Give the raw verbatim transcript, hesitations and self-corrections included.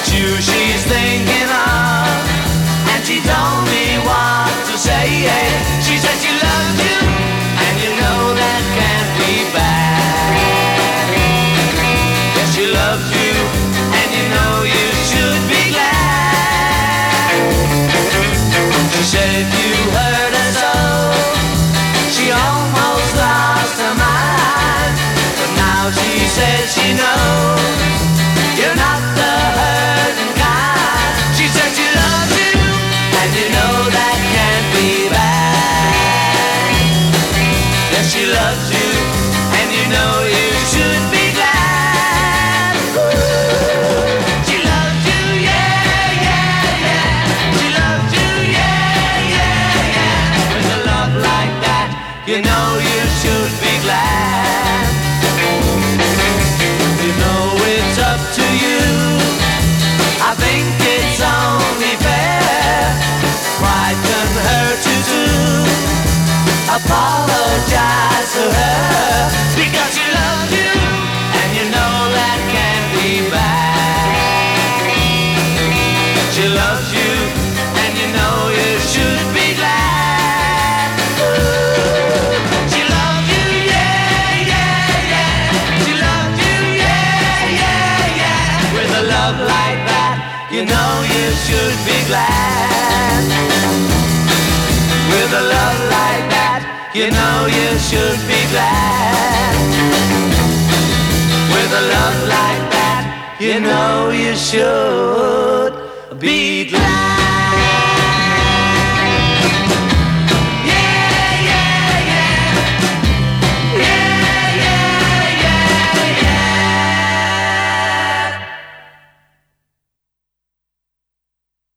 It's you she's thinking of, and she told me what to say. She said she loves you, and you know that can't be bad. Yes, she loves you, and you know you should be glad. She said if you hurt her so, she almost lost her mind. But now she says she knows you're not the hurting kind. She said she loves you, and you know that can't be bad. Yes, she loves you, and you know you should be glad. Ooh. She loves you, yeah, yeah, yeah. She loves you, yeah, yeah, yeah. With a love like that, you know you should be glad. You know it's up to you. I think it's only fair. Pride can hurt you too. Apologize to her, because she loves you, and you know that can't be bad. She loves you, and you know you should be glad. Ooh. She loves you, yeah, yeah, yeah. She loves you, yeah, yeah, yeah. With a love like that, you know you should be glad. With a love like that, you know you should be glad. With a love like that, you know you should be glad.